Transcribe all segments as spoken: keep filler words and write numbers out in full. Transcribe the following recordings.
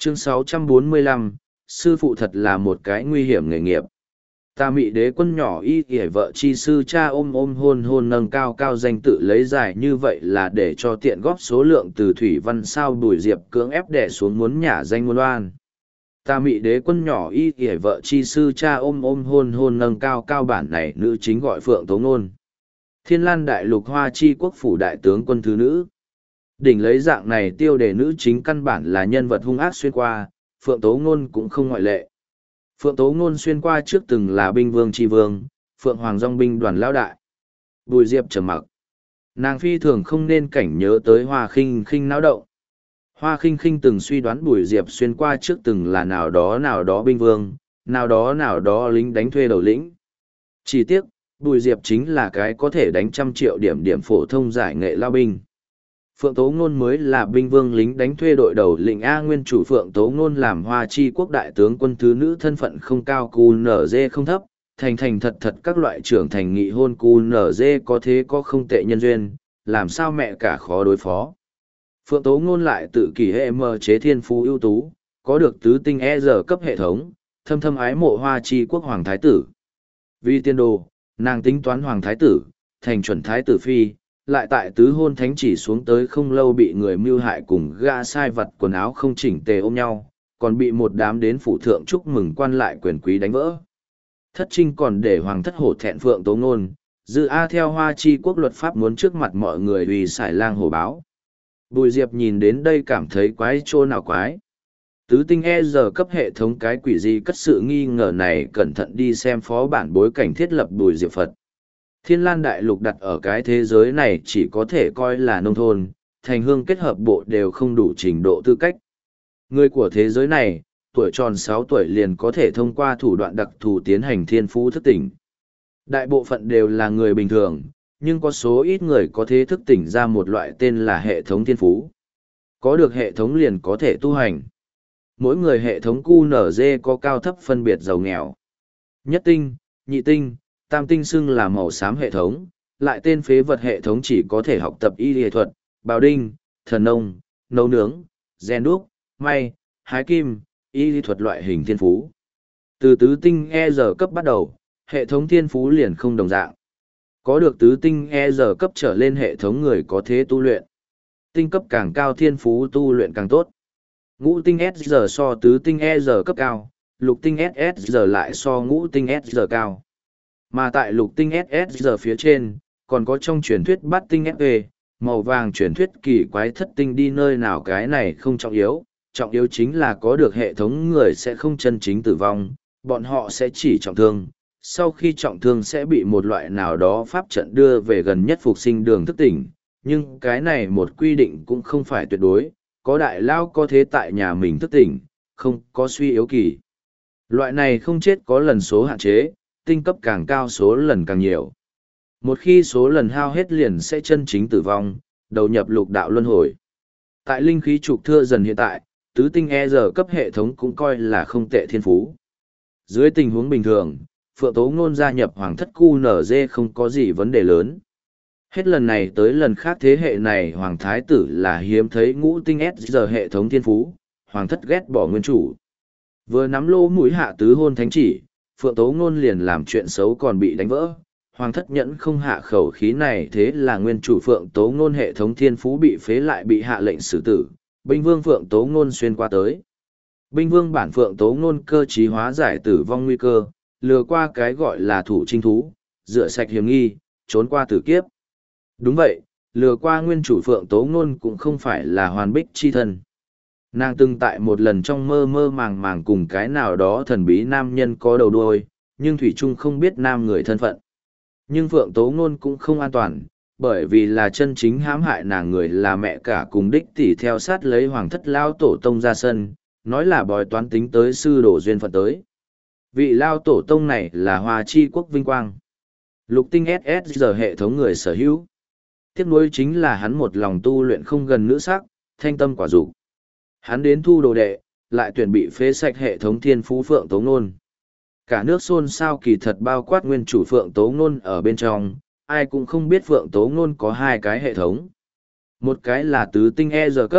Chương sáu trăm bốn mươi lăm, sư phụ thật là một cái nguy hiểm nghề nghiệp. Ta mị đế quân nhỏ y kể vợ chi sư cha ôm ôm hôn hôn nâng cao cao danh tự lấy giải như vậy là để cho tiện góp số lượng từ thủy văn sao Bùi Diệp cưỡng ép đẻ xuống muốn nhả danh muốn oan. Ta mị đế quân nhỏ y kể vợ chi sư cha ôm ôm hôn hôn nâng cao cao bản này nữ chính gọi Phượng Tố Nôn. Thiên Lan Đại Lục Hoa Chi Quốc phủ đại tướng quân thứ nữ. Đỉnh lấy dạng này tiêu đề nữ chính căn bản là nhân vật hung ác xuyên qua, Phượng Tố Nôn cũng không ngoại lệ. Phượng Tố Nôn xuyên qua trước từng là binh vương tri vương, Phượng Hoàng Dòng binh đoàn lão đại. Bùi Diệp trầm mặc. Nàng phi thường không nên cảnh nhớ tới Hoa Khinh Khinh náo động. Hoa Khinh Khinh từng suy đoán Bùi Diệp xuyên qua trước từng là nào đó nào đó binh vương, nào đó nào đó lính đánh thuê đầu lĩnh. Chỉ tiếc, Bùi Diệp chính là cái có thể đánh trăm triệu điểm điểm phổ thông giải nghệ lao binh. Phượng Tố Ngôn mới là binh vương lính đánh thuê đội đầu lĩnh A nguyên chủ Phượng Tố Ngôn làm Hoa Chi Quốc đại tướng quân thứ nữ thân phận không cao cù nở dê không thấp, thành thành thật thật các loại trưởng thành nghị hôn cù nở dê có thế có không tệ nhân duyên, làm sao mẹ cả khó đối phó. Phượng Tố Ngôn lại tự kỷ hệ mờ chế thiên phú ưu tú, có được tứ tinh E giờ cấp hệ thống, thâm thâm ái mộ Hoa Chi Quốc Hoàng Thái Tử. Vì tiên đồ, nàng tính toán Hoàng Thái Tử, thành chuẩn Thái Tử Phi, lại tại tứ hôn thánh chỉ xuống tới không lâu bị người mưu hại cùng gã sai vật quần áo không chỉnh tề ôm nhau, còn bị một đám đến phủ thượng chúc mừng quan lại quyền quý đánh vỡ. Thất trinh còn để Hoàng thất hổ thẹn Phượng Tố Ngôn, dự A theo Hoa Chi Quốc luật pháp muốn trước mặt mọi người uy sải lang hổ báo. Bùi Diệp nhìn đến đây cảm thấy quái trô nào quái. Tứ tinh E giờ cấp hệ thống cái quỷ gì cất sự nghi ngờ này cẩn thận đi xem phó bản bối cảnh thiết lập Bùi Diệp Phật. Thiên Lan Đại Lục đặt ở cái thế giới này chỉ có thể coi là nông thôn, thành hương kết hợp bộ đều không đủ trình độ tư cách. Người của thế giới này, tuổi tròn sáu tuổi liền có thể thông qua thủ đoạn đặc thù tiến hành thiên phú thức tỉnh. Đại bộ phận đều là người bình thường, nhưng có số ít người có thể thức tỉnh ra một loại tên là hệ thống thiên phú. Có được hệ thống liền có thể tu hành. Mỗi người hệ thống Q N Z có cao thấp phân biệt giàu nghèo. Nhất tinh, nhị tinh, tam tinh xưng là màu xám hệ thống, lại tên phế vật hệ thống chỉ có thể học tập y y thuật, bào đinh, thần nông, nấu nướng, rèn đúc, may, hái kim, y y thuật loại hình thiên phú. Từ tứ tinh E giờ cấp bắt đầu, hệ thống thiên phú liền không đồng dạng. Có được tứ tinh E giờ cấp trở lên hệ thống người có thế tu luyện. Tinh cấp càng cao thiên phú tu luyện càng tốt. Ngũ tinh S giờ so tứ tinh E giờ cấp cao, lục tinh S S giờ lại so ngũ tinh S giờ cao. Mà tại lục tinh ét ét giờ phía trên, còn có trong truyền thuyết bát tinh ép pê, màu vàng truyền thuyết kỳ quái thất tinh đi nơi nào cái này không trọng yếu, trọng yếu chính là có được hệ thống người sẽ không chân chính tử vong, bọn họ sẽ chỉ trọng thương, sau khi trọng thương sẽ bị một loại nào đó pháp trận đưa về gần nhất phục sinh đường thức tỉnh, nhưng cái này một quy định cũng không phải tuyệt đối, có đại lao có thế tại nhà mình thức tỉnh, không có suy yếu kỳ. Loại này không chết có lần số hạn chế, tinh cấp càng cao số lần càng nhiều. Một khi số lần hao hết liền sẽ chân chính tử vong, đầu nhập lục đạo luân hồi. Tại linh khí trục thưa dần hiện tại, tứ tinh E giờ cấp hệ thống cũng coi là không tệ thiên phú. Dưới tình huống bình thường, Phượng Tố Ngôn gia nhập Hoàng thất Q N Z không có gì vấn đề lớn. Hết lần này tới lần khác thế hệ này Hoàng Thái Tử là hiếm thấy ngũ tinh S giờ hệ thống thiên phú, Hoàng thất ghét bỏ nguyên chủ. Vừa nắm lô mũi hạ tứ hôn thánh chỉ, Phượng Tố Ngôn liền làm chuyện xấu còn bị đánh vỡ. Hoàng thất nhẫn không hạ khẩu khí này thế là nguyên chủ Phượng Tố Ngôn hệ thống thiên phú bị phế lại bị hạ lệnh xử tử, binh vương Phượng Tố Ngôn xuyên qua tới. Binh vương bản Phượng Tố Ngôn cơ trí hóa giải tử vong nguy cơ, lừa qua cái gọi là thủ trinh thú, rửa sạch hiểm nghi, trốn qua tử kiếp. Đúng vậy, lừa qua nguyên chủ Phượng Tố Ngôn cũng không phải là hoàn bích chi thân. Nàng từng tại một lần trong mơ mơ màng màng cùng cái nào đó thần bí nam nhân có đầu đuôi, nhưng Thủy Trung không biết nam người thân phận. Nhưng Phượng Tố Ngôn cũng không an toàn, bởi vì là chân chính hãm hại nàng người là mẹ cả cùng đích tỷ theo sát lấy Hoàng thất lao tổ tông ra sân, nói là bói toán tính tới sư đổ duyên phận tới. Vị lao tổ tông này là Hoa Chi Quốc vinh quang. Lục tinh ét ét giờ hệ thống người sở hữu. Tiếp nối chính là hắn một lòng tu luyện không gần nữ sắc, thanh tâm quả dục. Hắn đến thu đồ đệ, lại tuyển bị phế sạch hệ thống thiên phú Phượng Tố Ngôn. Cả nước xôn xao kỳ thật bao quát nguyên chủ Phượng Tố Ngôn ở bên trong, ai cũng không biết Phượng Tố Ngôn có hai cái hệ thống. Một cái là tứ tinh E giờ cấp,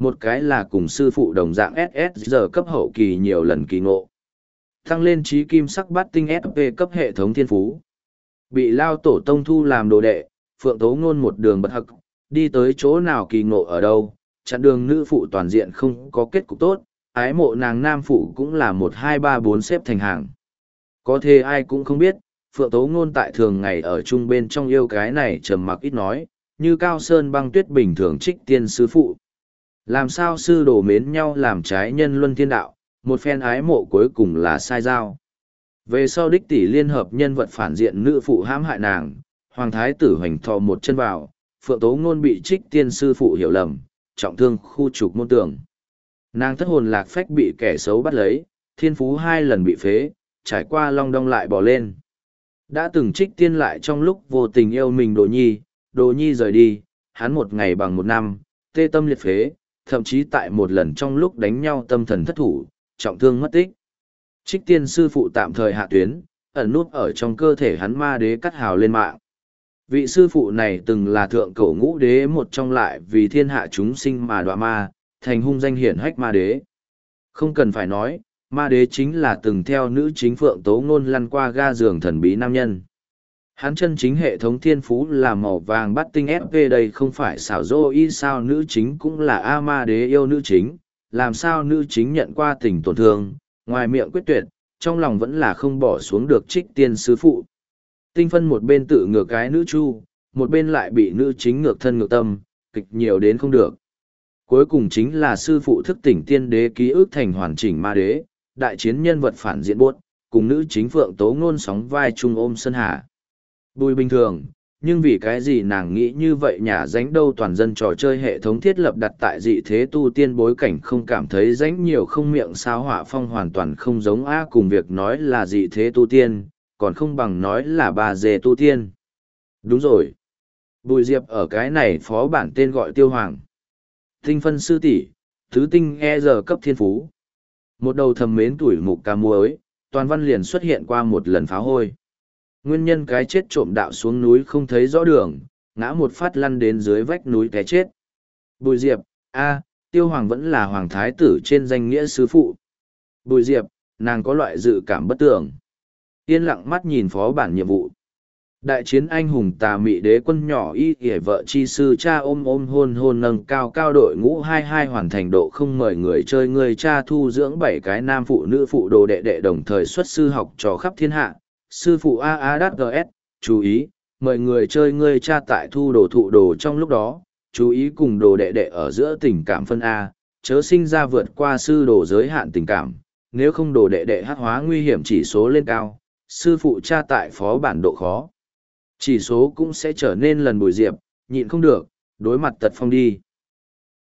một cái là cùng sư phụ đồng dạng ét ét giờ cấp hậu kỳ nhiều lần kỳ ngộ. Tăng lên trí kim sắc bát tinh ép pê cấp hệ thống thiên phú. Bị lao tổ tông thu làm đồ đệ, Phượng Tố Ngôn một đường bật hặc, đi tới chỗ nào kỳ ngộ ở đâu, chặn đường nữ phụ toàn diện không có kết cục tốt, ái mộ nàng nam phụ cũng là một hai ba bốn xếp thành hàng. Có thể ai cũng không biết, Phượng Tố Ngôn tại thường ngày ở chung bên trong yêu cái này trầm mặc ít nói, như cao sơn băng tuyết bình thường trích tiên sư phụ. Làm sao sư đồ mến nhau làm trái nhân luân thiên đạo, một phen ái mộ cuối cùng là sai giao. Về sau đích tỷ liên hợp nhân vật phản diện nữ phụ hãm hại nàng, hoàng thái tử hoành thò một chân vào, Phượng Tố Ngôn bị trích tiên sư phụ hiểu lầm, trọng thương khu trục môn tường. Nàng thất hồn lạc phách bị kẻ xấu bắt lấy, thiên phú hai lần bị phế, trải qua long đong lại bỏ lên. Đã từng trích tiên lại trong lúc vô tình yêu mình Đồ Nhi, Đồ Nhi rời đi, hắn một ngày bằng một năm, tê tâm liệt phế, thậm chí tại một lần trong lúc đánh nhau tâm thần thất thủ, trọng thương mất tích. Trích tiên sư phụ tạm thời hạ tuyến, ẩn nút ở trong cơ thể hắn ma đế cắt hào lên mạng. Vị sư phụ này từng là thượng cổ ngũ đế một trong lại vì thiên hạ chúng sinh mà đọa ma, thành hung danh hiển hách ma đế. Không cần phải nói, ma đế chính là từng theo nữ chính Phượng Tố Ngôn lăn qua ga giường thần bí nam nhân. Hắn chân chính hệ thống thiên phú là màu vàng bắt tinh ép pê, đây không phải xảo dô y sao nữ chính cũng là A ma đế yêu nữ chính, làm sao nữ chính nhận qua tình tổn thương, ngoài miệng quyết tuyệt, trong lòng vẫn là không bỏ xuống được trích tiên sư phụ. Tinh phân một bên tự ngược cái nữ chu, một bên lại bị nữ chính ngược thân ngược tâm, kịch nhiều đến không được. Cuối cùng chính là sư phụ thức tỉnh tiên đế ký ức thành hoàn chỉnh ma đế, đại chiến nhân vật phản diện buốt, cùng nữ chính Phượng Tố Ngôn sóng vai chung ôm sân hà. Bùi bình thường, nhưng vì cái gì nàng nghĩ như vậy nhả dánh đâu, toàn dân trò chơi hệ thống thiết lập đặt tại dị thế tu tiên bối cảnh không cảm thấy dánh nhiều không miệng sao hỏa phong hoàn toàn không giống A, cùng việc nói là dị thế tu tiên, còn không bằng nói là bà dê tu tiên. Đúng rồi. Bùi Diệp ở cái này phó bản tên gọi Tiêu Hoàng. Tinh phân sư tỷ, thứ tinh e giờ cấp thiên phú. Một đầu thầm mến tuổi mục ca muối, toàn văn liền xuất hiện qua một lần pháo hôi. Nguyên nhân cái chết trộm đạo xuống núi không thấy rõ đường, ngã một phát lăn đến dưới vách núi té chết. Bùi Diệp, a, Tiêu Hoàng vẫn là hoàng thái tử trên danh nghĩa sư phụ. Bùi Diệp, nàng có loại dự cảm bất tường. Yên lặng mắt nhìn phó bản nhiệm vụ. Đại chiến anh hùng tà mị đế quân nhỏ y ỉa vợ chi sư cha ôm ôm hôn hôn nâng cao cao đội ngũ hai hai hoàn thành độ không mời người chơi, người cha thu dưỡng bảy cái nam phụ nữ phụ đồ đệ đệ đồng thời xuất sư học trò khắp thiên hạ. Sư phụ a a đát gs, chú ý, mời người chơi người cha tại thu đồ thụ đồ trong lúc đó, chú ý cùng đồ đệ đệ ở giữa tình cảm phân A, chớ sinh ra vượt qua sư đồ giới hạn tình cảm, nếu không đồ đệ đệ hắc hóa nguy hiểm chỉ số lên cao, sư phụ cha tại phó bản độ khó. Chỉ số cũng sẽ trở nên lần Bùi Diệp, nhịn không được, đối mặt tật phong đi.